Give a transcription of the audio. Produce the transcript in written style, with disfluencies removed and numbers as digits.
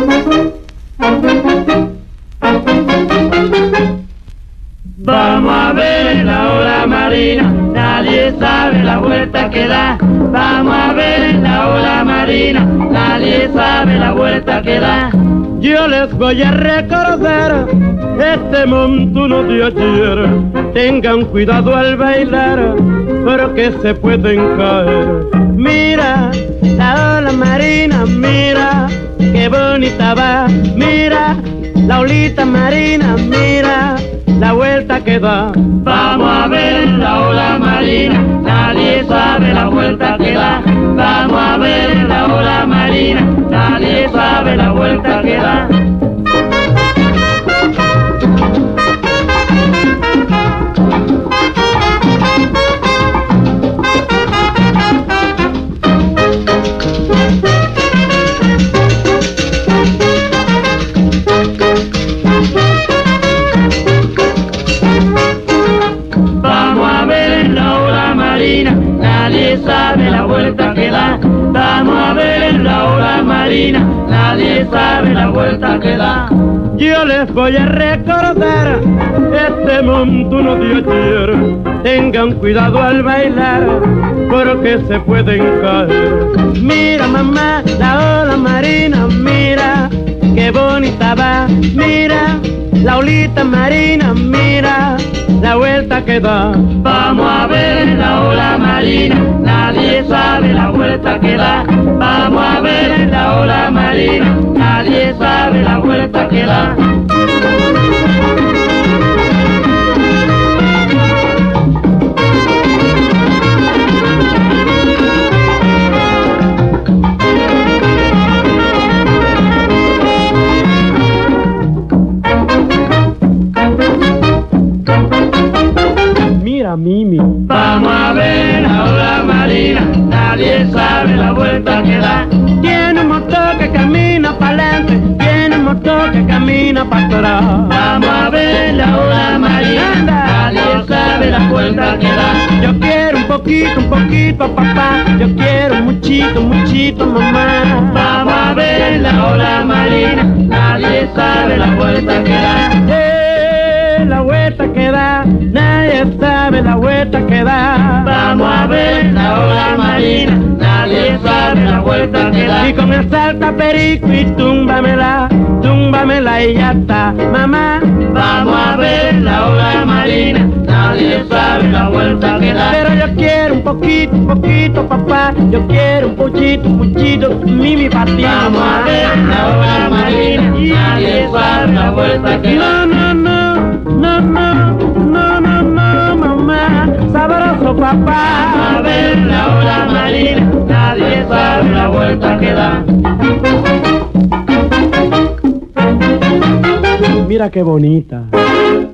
Vamos a ver la ola marina, nadie sabe la vuelta que da. Vamos a ver la ola marina, nadie sabe la vuelta que da. Yo les voy a recordar este montuno de ayer. Tengan cuidado al bailar, porque se pueden caer. Mira la ola marina, mira qué bonita va. Mira la olita marina, mira la vuelta que da. Vamos a ver la ola marina, nadie sabe la vuelta que da. Vamos a ver la ola marina, nadie sabe la vuelta que da. Nadie sabe la vuelta que da. Vamos a ver en la ola marina, nadie sabe la vuelta que da. Yo les voy a recordar este montuno de ayer. Tengan cuidado al bailar, porque se pueden caer. Mira mamá, la ola marina, mira qué bonita va. Mira la olita marina, mira la vuelta que da. Vamos a ver la ola marina, nadie sabe la vuelta que da. Vamos a ver la ola marina, nadie sabe la vuelta que da. Mimi. Vamos a ver la ola marina, nadie sabe la vuelta que da. Tiene un motor que camina para adelante, tiene un motor que camina para atrás. Vamos a ver la ola marina, nadie sabe la vuelta que da. Yo quiero un poquito papá, yo quiero muchito mamá. Vamos a ver la ola marina, nadie sabe la vuelta que da. La vuelta que da, nadie sabe la vuelta que da. Vamos a ver la ola marina, nadie sabe la vuelta que da. Y con el salta perico y túmbamela y ya está, mamá. Vamos a ver la ola marina, nadie sabe la vuelta que da. Pero yo quiero un poquito papá, yo quiero un poquito, mimi para ti. Vamos a ver la ola marina, nadie sabe la vuelta que da. No, mamá, sabroso papá. Vamos a ver la ola marina, nadie sabe la vuelta que da. Mira qué bonita.